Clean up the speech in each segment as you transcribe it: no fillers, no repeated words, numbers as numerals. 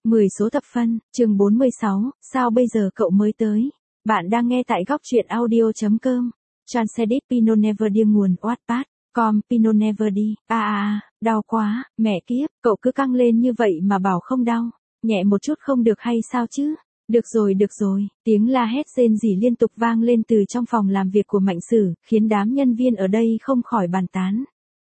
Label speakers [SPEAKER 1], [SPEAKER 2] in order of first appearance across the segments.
[SPEAKER 1] 10 số thập phân, chương 46, sao bây giờ cậu mới tới? Bạn đang nghe tại góc truyện audio.com. Transedit Pinot Never đi nguồn Wattpad. Com Pinot Never đi. Đau quá, mẹ kiếp, cậu cứ căng lên như vậy mà bảo không đau. Nhẹ một chút không được hay sao chứ? Được rồi, tiếng la hét rên rỉ liên tục vang lên từ trong phòng làm việc của Mạnh Sử, khiến đám nhân viên ở đây không khỏi bàn tán.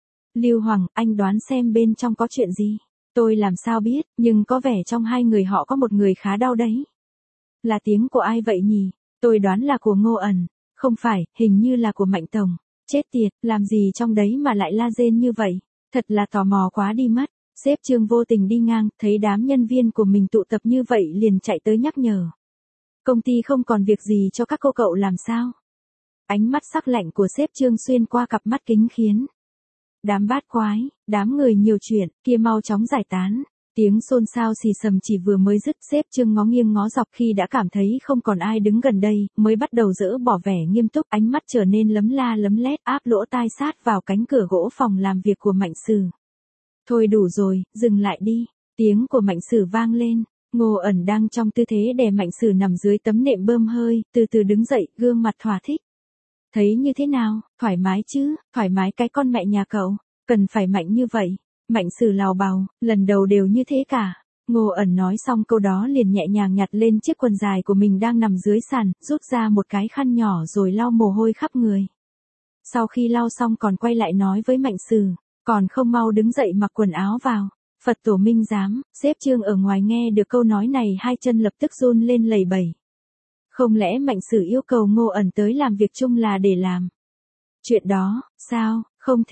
[SPEAKER 1] Lưu Hoàng, anh đoán xem bên trong có chuyện gì? Tôi làm sao biết, nhưng có vẻ trong hai người họ có một người khá đau đấy. Là tiếng của ai vậy nhỉ? Tôi đoán là của Ngô ẩn. Không phải, hình như là của Mạnh Tổng. Chết tiệt, làm gì trong đấy mà lại la rên như vậy? Thật là tò mò quá đi mất. Sếp Trương vô tình đi ngang, thấy đám nhân viên của mình tụ tập như vậy liền chạy tới nhắc nhở. Công ty không còn việc gì cho các cô cậu làm sao? Ánh mắt sắc lạnh của sếp Trương xuyên qua cặp mắt kính khiến đám bát quái, đám người nhiều chuyện, kia mau chóng giải tán. Tiếng xôn xao xì xầm chỉ vừa mới dứt, sếp Trương ngó nghiêng ngó dọc khi đã cảm thấy không còn ai đứng gần đây, mới bắt đầu dỡ bỏ vẻ nghiêm túc, ánh mắt trở nên lấm la lấm lét, áp lỗ tai sát vào cánh cửa gỗ phòng làm việc của Mạnh Sử. Thôi đủ rồi, dừng lại đi. Tiếng của Mạnh Sử vang lên. Ngô ẩn đang trong tư thế đè Mạnh Sử nằm dưới tấm nệm bơm hơi, từ từ đứng dậy, gương mặt thỏa thích. Thấy như thế nào, thoải mái chứ, thoải mái cái con mẹ nhà cậu, cần phải mạnh như vậy. Mạnh Sử lào bào, lần đầu đều như thế cả. Ngô ẩn nói xong câu đó liền nhẹ nhàng nhặt lên chiếc quần dài của mình đang nằm dưới sàn, rút ra một cái khăn nhỏ rồi lau mồ hôi khắp người. Sau khi lau xong còn quay lại nói với Mạnh Sử, còn không mau đứng dậy mặc quần áo vào. Phật tổ minh giám, sếp Trương ở ngoài nghe được câu nói này hai chân lập tức run lên lẩy bẩy. Không lẽ Mạnh Sử yêu cầu Ngô ẩn tới làm việc chung là để làm chuyện đó, sao,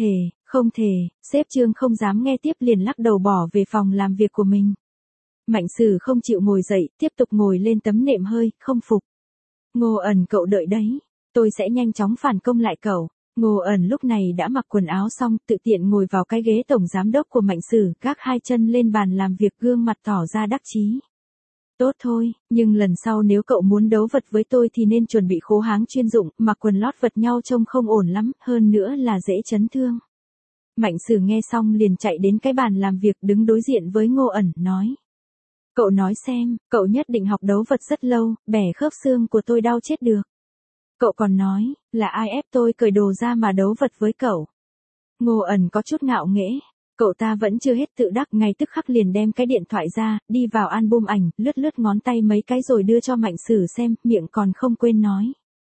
[SPEAKER 1] không thể, sếp Trương không dám nghe tiếp liền lắc đầu bỏ về phòng làm việc của mình. Mạnh Sử không chịu ngồi dậy, tiếp tục ngồi lên tấm nệm hơi, không phục. Ngô ẩn cậu đợi đấy, tôi sẽ nhanh chóng phản công lại cậu. Ngô ẩn lúc này đã mặc quần áo xong, tự tiện ngồi vào cái ghế tổng giám đốc của Mạnh Sử, gác hai chân lên bàn làm việc gương mặt tỏ ra đắc chí. Tốt thôi, nhưng lần sau nếu cậu muốn đấu vật với tôi thì nên chuẩn bị khố háng chuyên dụng, mặc quần lót vật nhau trông không ổn lắm, hơn nữa là dễ chấn thương. Mạnh Sử nghe xong liền chạy đến cái bàn làm việc đứng đối diện với Ngô ẩn, nói. Cậu nói xem, cậu nhất định học đấu vật rất lâu, bẻ khớp xương của tôi đau chết được. Cậu còn nói, là ai ép tôi cởi đồ ra mà đấu vật với cậu. Ngô ẩn có chút ngạo nghễ. Cậu ta vẫn chưa hết tự đắc, ngay tức khắc liền đem cái điện thoại ra, đi vào album ảnh, lướt ngón tay mấy cái rồi đưa cho Mạnh Sử xem, miệng còn không quên nói.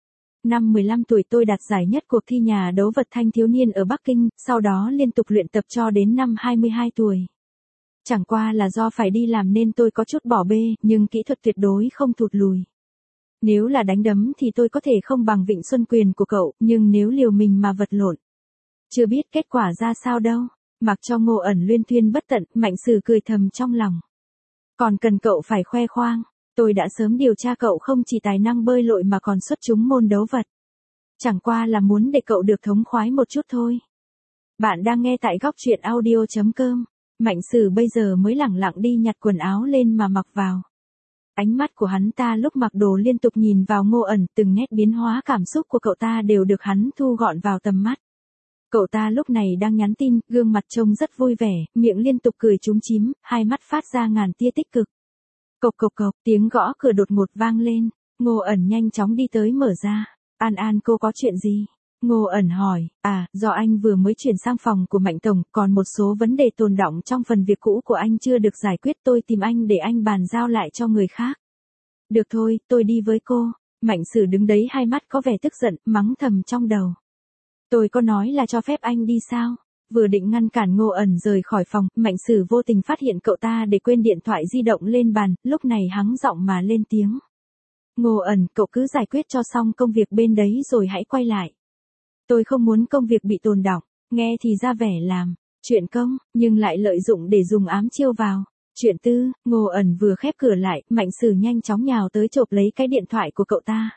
[SPEAKER 1] Năm 15 tuổi tôi đạt giải nhất cuộc thi nhà đấu vật thanh thiếu niên ở Bắc Kinh, sau đó liên tục luyện tập cho đến năm 22 tuổi. Chẳng qua là do phải đi làm nên tôi có chút bỏ bê, nhưng kỹ thuật tuyệt đối không thụt lùi. Nếu là đánh đấm thì tôi có thể không bằng Vịnh Xuân Quyền của cậu, nhưng nếu liều mình mà vật lộn, chưa biết kết quả ra sao đâu. Mặc cho Ngô ẩn luyên thuyên bất tận, Mạnh Sử cười thầm trong lòng. Còn cần cậu phải khoe khoang, tôi đã sớm điều tra cậu không chỉ tài năng bơi lội mà còn xuất chúng môn đấu vật. Chẳng qua là muốn để cậu được thống khoái một chút thôi. Bạn đang nghe tại góc truyện audio.com. Mạnh Sử bây giờ mới lẳng lặng đi nhặt quần áo lên mà mặc vào. Ánh mắt của hắn ta lúc mặc đồ liên tục nhìn vào Ngô ẩn, từng nét biến hóa cảm xúc của cậu ta đều được hắn thu gọn vào tầm mắt. Cậu ta lúc này đang nhắn tin, gương mặt trông rất vui vẻ, miệng liên tục cười chúm chím, hai mắt phát ra ngàn tia tích cực. Cộc, tiếng gõ cửa đột ngột vang lên. Ngô ẩn nhanh chóng đi tới mở ra. An cô có chuyện gì? Ngô ẩn hỏi. Do anh vừa mới chuyển sang phòng của Mạnh Tổng, còn một số vấn đề tồn đọng trong phần việc cũ của anh chưa được giải quyết, tôi tìm anh để anh bàn giao lại cho người khác. Được thôi, tôi đi với cô. Mạnh Sử đứng đấy hai mắt có vẻ tức giận, mắng thầm trong đầu. Tôi có nói là cho phép anh đi sao? Vừa định ngăn cản Ngô ẩn rời khỏi phòng, Mạnh Sử vô tình phát hiện cậu ta để quên điện thoại di động lên bàn, lúc này hắng giọng mà lên tiếng. Ngô ẩn, cậu cứ giải quyết cho xong công việc bên đấy rồi hãy quay lại. Tôi không muốn công việc bị tồn đọng, nghe thì ra vẻ làm chuyện công, nhưng lại lợi dụng để dùng ám chiêu vào chuyện tư. Ngô ẩn vừa khép cửa lại, Mạnh Sử nhanh chóng nhào tới chộp lấy cái điện thoại của cậu ta.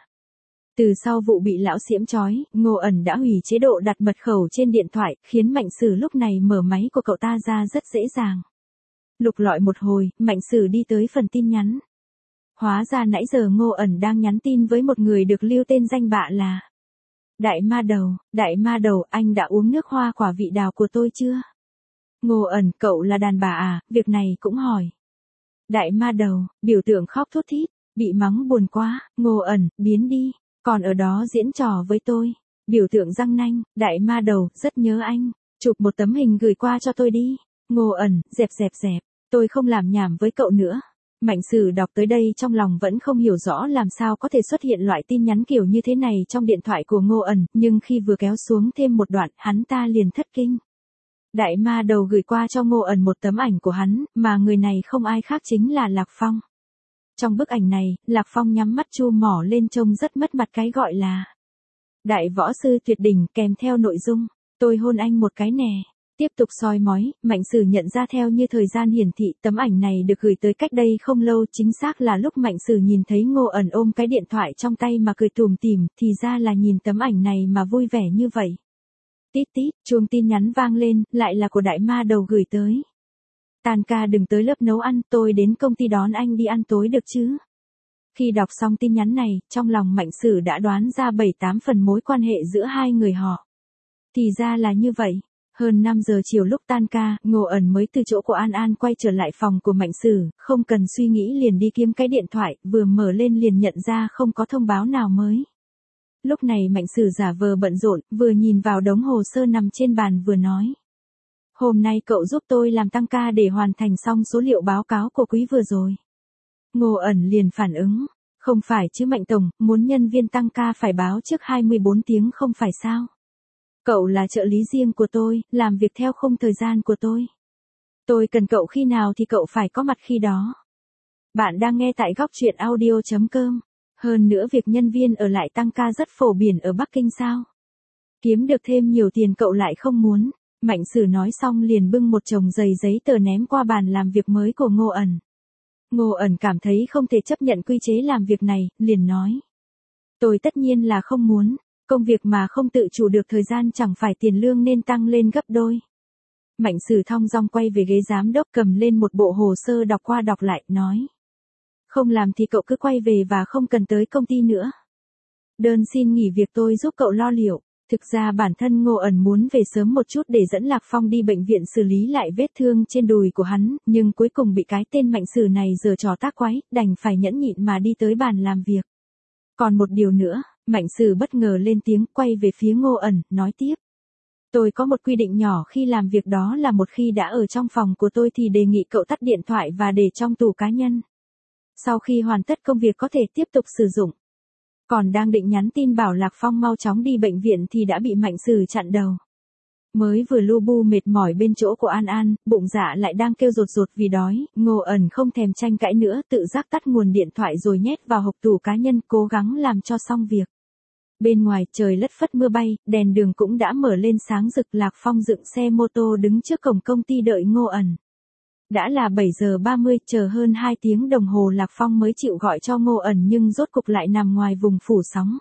[SPEAKER 1] Từ sau vụ bị lão xiễm trói, Ngô ẩn đã hủy chế độ đặt mật khẩu trên điện thoại, khiến Mạnh Sử lúc này mở máy của cậu ta ra rất dễ dàng. Lục lọi một hồi, Mạnh Sử đi tới phần tin nhắn. Hóa ra nãy giờ Ngô ẩn đang nhắn tin với một người được lưu tên danh bạ là Đại Ma Đầu, anh đã uống nước hoa quả vị đào của tôi chưa? Ngô ẩn, cậu là đàn bà à, việc này cũng hỏi. Đại ma đầu, biểu tượng khóc thút thít, bị mắng buồn quá, Ngô ẩn, biến đi, còn ở đó diễn trò với tôi. Biểu tượng răng nanh, đại ma đầu, rất nhớ anh, chụp một tấm hình gửi qua cho tôi đi. Ngô ẩn, dẹp, tôi không làm nhảm với cậu nữa. Mạnh Sử đọc tới đây trong lòng vẫn không hiểu rõ làm sao có thể xuất hiện loại tin nhắn kiểu như thế này trong điện thoại của Ngô ẩn, nhưng khi vừa kéo xuống thêm một đoạn, hắn ta liền thất kinh. Đại ma đầu gửi qua cho Ngô ẩn một tấm ảnh của hắn, mà người này không ai khác chính là Lạc Phong. Trong bức ảnh này, Lạc Phong nhắm mắt chu mỏ lên trông rất mất mặt, cái gọi là đại võ sư tuyệt đỉnh, kèm theo nội dung, tôi hôn anh một cái nè. Tiếp tục soi mói, Mạnh Sử nhận ra theo như thời gian hiển thị, tấm ảnh này được gửi tới cách đây không lâu, chính xác là lúc Mạnh Sử nhìn thấy Ngô ẩn ôm cái điện thoại trong tay mà cười tủm tỉm, thì ra là nhìn tấm ảnh này mà vui vẻ như vậy. Tít tít, chuông tin nhắn vang lên, lại là của đại ma đầu gửi tới. Tan ca đừng tới lớp nấu ăn, tôi đến công ty đón anh đi ăn tối được chứ? Khi đọc xong tin nhắn này, trong lòng Mạnh Sử đã đoán ra 7-8 phần mối quan hệ giữa hai người họ. Thì ra là như vậy. Hơn 5 giờ chiều lúc tan ca, Ngô ẩn mới từ chỗ của An An quay trở lại phòng của Mạnh Sử, không cần suy nghĩ liền đi kiếm cái điện thoại, vừa mở lên liền nhận ra không có thông báo nào mới. Lúc này Mạnh Sử giả vờ bận rộn, vừa nhìn vào đống hồ sơ nằm trên bàn vừa nói. Hôm nay cậu giúp tôi làm tăng ca để hoàn thành xong số liệu báo cáo của quý vừa rồi. Ngô ẩn liền phản ứng. Không phải chứ Mạnh tổng, muốn nhân viên tăng ca phải báo trước 24 tiếng không phải sao? Cậu là trợ lý riêng của tôi, làm việc theo khung thời gian của tôi. Tôi cần cậu khi nào thì cậu phải có mặt khi đó. Bạn đang nghe tại góc truyện audio.com. Hơn nữa việc nhân viên ở lại tăng ca rất phổ biến ở Bắc Kinh sao? Kiếm được thêm nhiều tiền cậu lại không muốn. Mạnh Sử nói xong liền bưng một chồng giấy tờ ném qua bàn làm việc mới của Ngô ẩn. Ngô ẩn cảm thấy không thể chấp nhận quy chế làm việc này, liền nói. Tôi tất nhiên là không muốn, công việc mà không tự chủ được thời gian chẳng phải tiền lương nên tăng lên gấp đôi. Mạnh Sử thong dong quay về ghế giám đốc cầm lên một bộ hồ sơ đọc qua đọc lại, nói. Không làm thì cậu cứ quay về và không cần tới công ty nữa. Đơn xin nghỉ việc tôi giúp cậu lo liệu. Thực ra bản thân Ngô ẩn muốn về sớm một chút để dẫn Lạc Phong đi bệnh viện xử lý lại vết thương trên đùi của hắn, nhưng cuối cùng bị cái tên Mạnh Sử này giở trò tác quái, đành phải nhẫn nhịn mà đi tới bàn làm việc. Còn một điều nữa, Mạnh Sử bất ngờ lên tiếng quay về phía Ngô ẩn, nói tiếp. Tôi có một quy định nhỏ khi làm việc, đó là một khi đã ở trong phòng của tôi thì đề nghị cậu tắt điện thoại và để trong tủ cá nhân. Sau khi hoàn tất công việc có thể tiếp tục sử dụng. Còn đang định nhắn tin bảo Lạc Phong mau chóng đi bệnh viện thì đã bị Mạnh Sử chặn đầu. Mới vừa lu bu mệt mỏi bên chỗ của An An, bụng dạ lại đang kêu rột vì đói, Ngô ẩn không thèm tranh cãi nữa, tự giác tắt nguồn điện thoại rồi nhét vào hộc tủ cá nhân, cố gắng làm cho xong việc. Bên ngoài trời lất phất mưa bay, đèn đường cũng đã mở lên sáng rực, Lạc Phong dựng xe mô tô đứng trước cổng công ty đợi Ngô ẩn. Đã là 7 giờ 30, chờ hơn 2 tiếng đồng hồ Lạc Phong mới chịu gọi cho Ngô ẩn nhưng rốt cục lại nằm ngoài vùng phủ sóng.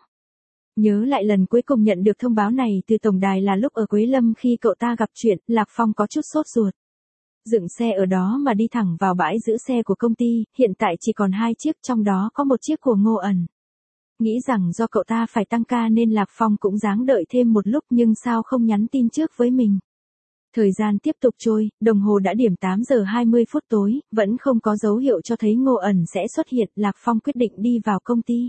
[SPEAKER 1] Nhớ lại lần cuối cùng nhận được thông báo này từ tổng đài là lúc ở Quế Lâm khi cậu ta gặp chuyện, Lạc Phong có chút sốt ruột. Dựng xe ở đó mà đi thẳng vào bãi giữ xe của công ty, hiện tại chỉ còn 2 chiếc, trong đó có một chiếc của Ngô ẩn. Nghĩ rằng do cậu ta phải tăng ca nên Lạc Phong cũng ráng đợi thêm một lúc, nhưng sao không nhắn tin trước với mình. Thời gian tiếp tục trôi, đồng hồ đã điểm 8 giờ 20 phút tối, vẫn không có dấu hiệu cho thấy Ngô ẩn sẽ xuất hiện, Lạc Phong quyết định đi vào công ty.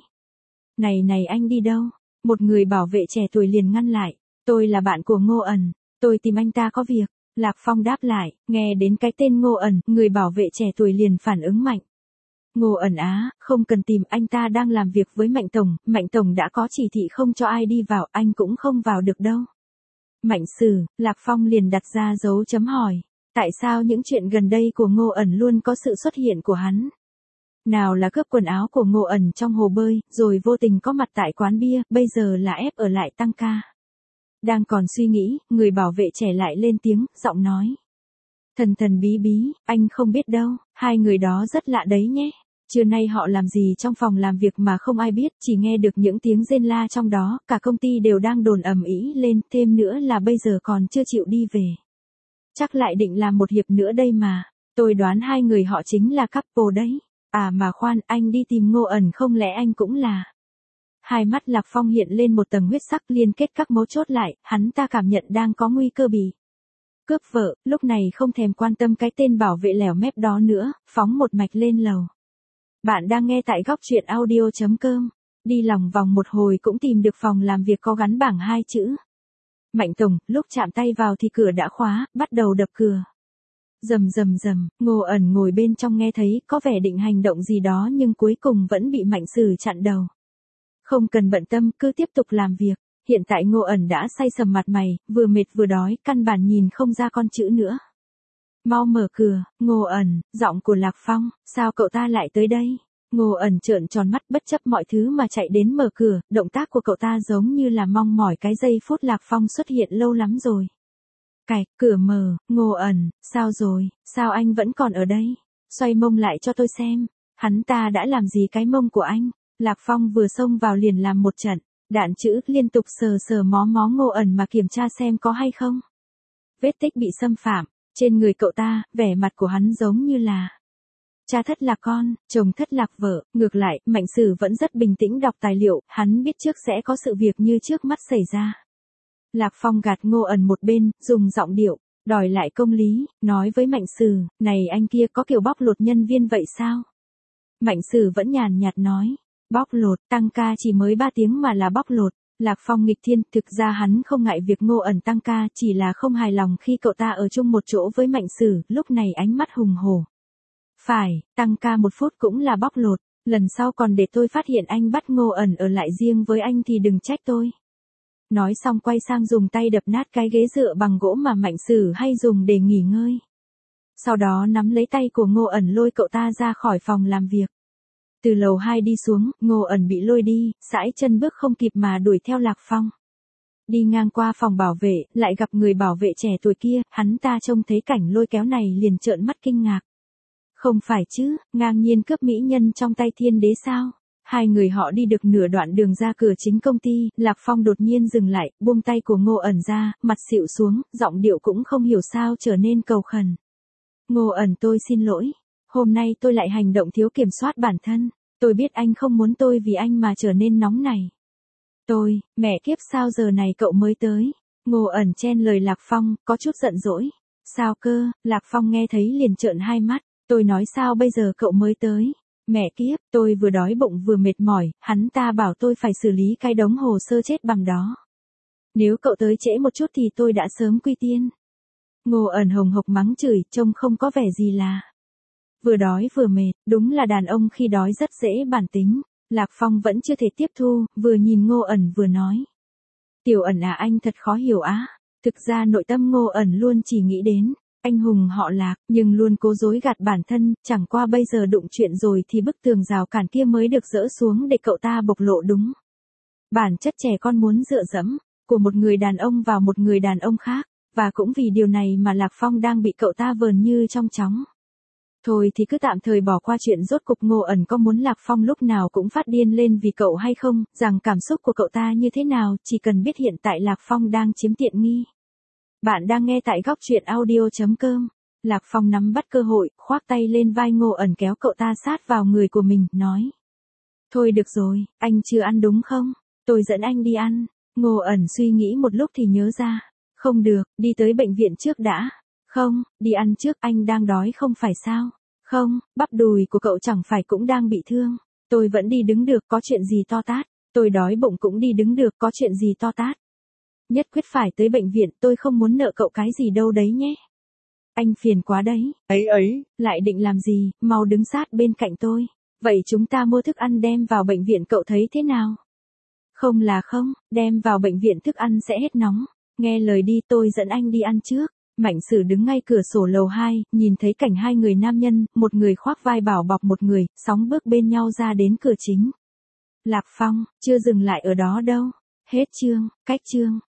[SPEAKER 1] Này anh đi đâu? Một người bảo vệ trẻ tuổi liền ngăn lại. Tôi là bạn của Ngô ẩn, tôi tìm anh ta có việc. Lạc Phong đáp lại, nghe đến cái tên Ngô ẩn, người bảo vệ trẻ tuổi liền phản ứng mạnh. Ngô ẩn á, không cần tìm, anh ta đang làm việc với Mạnh tổng đã có chỉ thị không cho ai đi vào, anh cũng không vào được đâu. Mạnh Sử, Lạc Phong liền đặt ra dấu chấm hỏi. Tại sao những chuyện gần đây của Ngô ẩn luôn có sự xuất hiện của hắn? Nào là cướp quần áo của Ngô ẩn trong hồ bơi, rồi vô tình có mặt tại quán bia, bây giờ là ép ở lại tăng ca. Đang còn suy nghĩ, người bảo vệ trẻ lại lên tiếng, giọng nói. Thần bí, anh không biết đâu, hai người đó rất lạ đấy nhé. Trưa nay họ làm gì trong phòng làm việc mà không ai biết, chỉ nghe được những tiếng rên la trong đó, cả công ty đều đang đồn ầm ĩ lên, thêm nữa là bây giờ còn chưa chịu đi về. Chắc lại định làm một hiệp nữa đây mà, tôi đoán hai người họ chính là couple đấy. À mà khoan, anh đi tìm Ngô ẩn không lẽ anh cũng là... Hai mắt Lạc Phong hiện lên một tầng huyết sắc liên kết các mấu chốt lại, hắn ta cảm nhận đang có nguy cơ bị cướp vợ, lúc này không thèm quan tâm cái tên bảo vệ lẻo mép đó nữa, phóng một mạch lên lầu. Bạn đang nghe tại góc truyện audio.com. Đi lòng vòng một hồi cũng tìm được phòng làm việc có gắn bảng 2 chữ. Mạnh Tổng, lúc chạm tay vào thì cửa đã khóa, bắt đầu đập cửa. Rầm rầm rầm, Ngô Ẩn ngồi bên trong nghe thấy có vẻ định hành động gì đó nhưng cuối cùng vẫn bị Mạnh Sử chặn đầu. Không cần bận tâm, cứ tiếp tục làm việc. Hiện tại Ngô Ẩn đã say sầm mặt mày, vừa mệt vừa đói, căn bản nhìn không ra con chữ nữa. Mau mở cửa, Ngô Ẩn, giọng của Lạc Phong, sao cậu ta lại tới đây? Ngô Ẩn trợn tròn mắt bất chấp mọi thứ mà chạy đến mở cửa, động tác của cậu ta giống như là mong mỏi cái giây phút Lạc Phong xuất hiện lâu lắm rồi. Cạch, cửa mở, Ngô Ẩn, sao rồi, sao anh vẫn còn ở đây? Xoay mông lại cho tôi xem, hắn ta đã làm gì cái mông của anh? Lạc Phong vừa xông vào liền làm một trận, đạn chữ liên tục sờ sờ mó mó Ngô Ẩn mà kiểm tra xem có hay không. Vết tích bị xâm phạm, trên người cậu ta, vẻ mặt của hắn giống như là cha thất lạc con, chồng thất lạc vợ, ngược lại, Mạnh Sử vẫn rất bình tĩnh đọc tài liệu, hắn biết trước sẽ có sự việc như trước mắt xảy ra. Lạc Phong gạt Ngô Ẩn một bên, dùng giọng điệu, đòi lại công lý, nói với Mạnh Sử, này anh kia có kiểu bóc lột nhân viên vậy sao? Mạnh Sử vẫn nhàn nhạt nói, bóc lột, tăng ca chỉ mới 3 tiếng mà là bóc lột. Lạc Phong nghịch thiên, thực ra hắn không ngại việc Ngô Ẩn tăng ca, chỉ là không hài lòng khi cậu ta ở chung một chỗ với Mạnh Sử, lúc này ánh mắt hùng hổ. Phải, tăng ca 1 phút cũng là bóc lột, lần sau còn để tôi phát hiện anh bắt Ngô Ẩn ở lại riêng với anh thì đừng trách tôi. Nói xong quay sang dùng tay đập nát cái ghế dựa bằng gỗ mà Mạnh Sử hay dùng để nghỉ ngơi. Sau đó nắm lấy tay của Ngô Ẩn lôi cậu ta ra khỏi phòng làm việc. Từ lầu 2 đi xuống, Ngô Ẩn bị lôi đi, sải chân bước không kịp mà đuổi theo Lạc Phong. Đi ngang qua phòng bảo vệ, lại gặp người bảo vệ trẻ tuổi kia, hắn ta trông thấy cảnh lôi kéo này liền trợn mắt kinh ngạc. Không phải chứ, ngang nhiên cướp mỹ nhân trong tay Thiên Đế sao? Hai người họ đi được nửa đoạn đường ra cửa chính công ty, Lạc Phong đột nhiên dừng lại, buông tay của Ngô Ẩn ra, mặt xịu xuống, giọng điệu cũng không hiểu sao trở nên cầu khẩn. Ngô Ẩn, tôi xin lỗi. Hôm nay tôi lại hành động thiếu kiểm soát bản thân. Tôi biết anh không muốn tôi vì anh mà trở nên nóng này. Mẹ kiếp sao giờ này cậu mới tới? Ngô Ẩn chen lời Lạc Phong, có chút giận dỗi. Sao cơ? Lạc Phong nghe thấy liền trợn hai mắt. Tôi nói sao bây giờ cậu mới tới? Mẹ kiếp, tôi vừa đói bụng vừa mệt mỏi, hắn ta bảo tôi phải xử lý cái đống hồ sơ chết bằng đó. Nếu cậu tới trễ một chút thì tôi đã sớm quy tiên. Ngô Ẩn hồng hộc mắng chửi, trông không có vẻ gì là vừa đói vừa mệt, đúng là đàn ông khi đói rất dễ bản tính. Lạc Phong vẫn chưa thể tiếp thu, vừa nhìn Ngô Ẩn vừa nói. Tiểu Ẩn à, anh thật khó hiểu á. Thực ra nội tâm Ngô Ẩn luôn chỉ nghĩ đến anh hùng họ Lạc, nhưng luôn cố dối gạt bản thân, chẳng qua bây giờ đụng chuyện rồi thì bức tường rào cản kia mới được dỡ xuống để cậu ta bộc lộ đúng bản chất trẻ con muốn dựa dẫm của một người đàn ông vào một người đàn ông khác, và cũng vì điều này mà Lạc Phong đang bị cậu ta vờn như trong chóng. Thôi thì cứ tạm thời bỏ qua chuyện rốt cục Ngô Ẩn có muốn Lạc Phong lúc nào cũng phát điên lên vì cậu hay không, rằng cảm xúc của cậu ta như thế nào, chỉ cần biết hiện tại Lạc Phong đang chiếm tiện nghi. Bạn đang nghe tại góc truyện audio.com. Lạc Phong nắm bắt cơ hội, khoác tay lên vai Ngô Ẩn kéo cậu ta sát vào người của mình, nói. Thôi được rồi, anh chưa ăn đúng không? Tôi dẫn anh đi ăn. Ngô Ẩn suy nghĩ một lúc thì nhớ ra. Không được, đi tới bệnh viện trước đã. Không, đi ăn trước, anh đang đói không phải sao? Không, bắp đùi của cậu chẳng phải cũng đang bị thương. Tôi vẫn đi đứng được, có chuyện gì to tát. Tôi đói bụng cũng đi đứng được, có chuyện gì to tát. Nhất quyết phải tới bệnh viện, tôi không muốn nợ cậu cái gì đâu đấy nhé. Anh phiền quá đấy. Ấy, lại định làm gì, mau đứng sát bên cạnh tôi. Vậy chúng ta mua thức ăn đem vào bệnh viện, cậu thấy thế nào? Không là không, đem vào bệnh viện thức ăn sẽ hết nóng. Nghe lời đi, tôi dẫn anh đi ăn trước. Mạnh Sử đứng ngay cửa sổ lầu 2, nhìn thấy cảnh hai người nam nhân, một người khoác vai bảo bọc một người, sóng bước bên nhau ra đến cửa chính. Lạc Phong, chưa dừng lại ở đó đâu. Hết chương, cách chương.